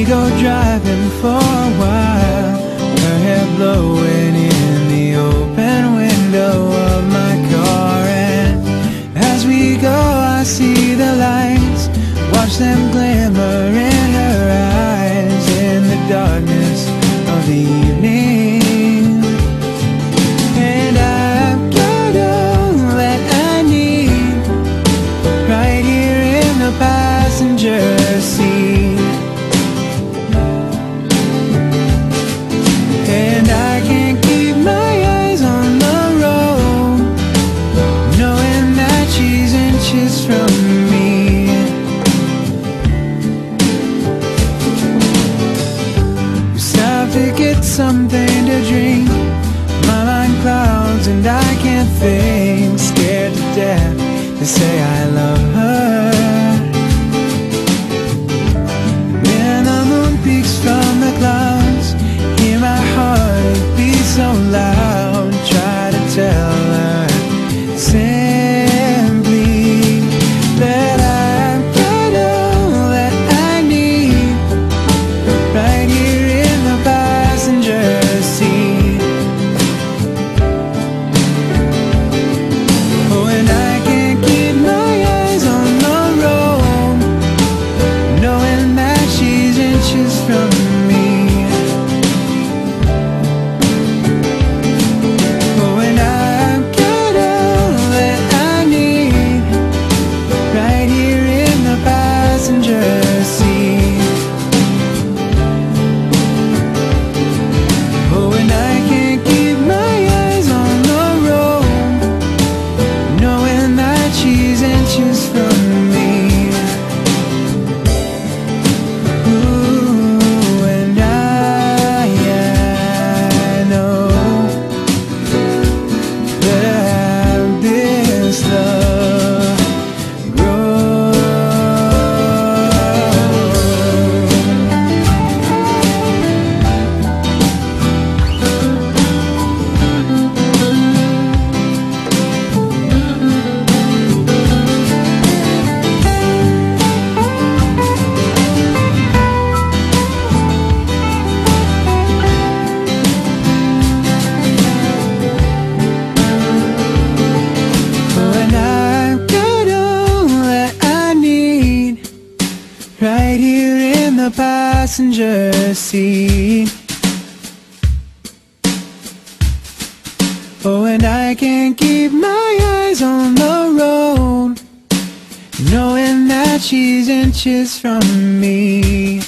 go driving for a while, her hair blowing in the open window of my car. And as we go I see the lights, watch them glimmer in her eyes in the darkness of the evening. And I've got all that I need right here in the passenger seat. And I can't keep my eyes on the road, knowing that she's inches from me. We stop to get something to drink, my mind clouds and I can't think, scared to death to say I love her. When the moon peeks from the clouds, hear my heart beat so loud, try to tell her simply that I've got all that I need right here in the passenger seat. Oh, and I can't keep my eyes on the road, knowing that she's inches from me. Oh, and I've got all that I need right here in the passenger seat. Oh, and I can't keep my eyes on the road, knowing that she's inches from me. Ooh, and I know that this love grows. Oh, and I've got all that I need right here in the passenger seat. Oh, and I can't keep my eyes on the road, knowing that she's inches from me.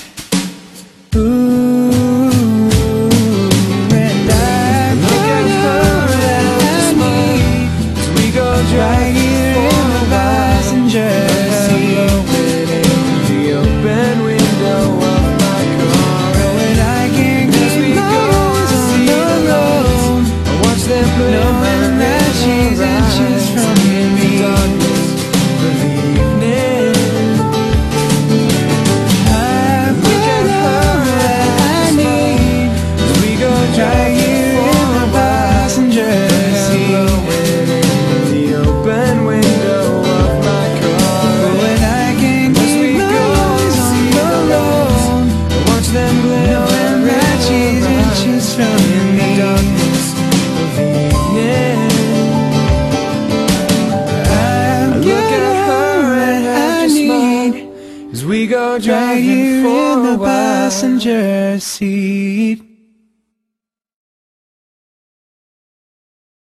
Ooh, and I've got all that I need right here in the passenger seat. The open window of my car. Oh, and I can't keep my eyes on the road, Watch them knowing that she's inches from me. I've got all that I need right here in the passenger seat. the open window of my car. Oh, and I can't keep my eyes on the road, Watch them knowing that she's inches from me. I've got all that I need as we go right driving here for in a the while. passenger seat.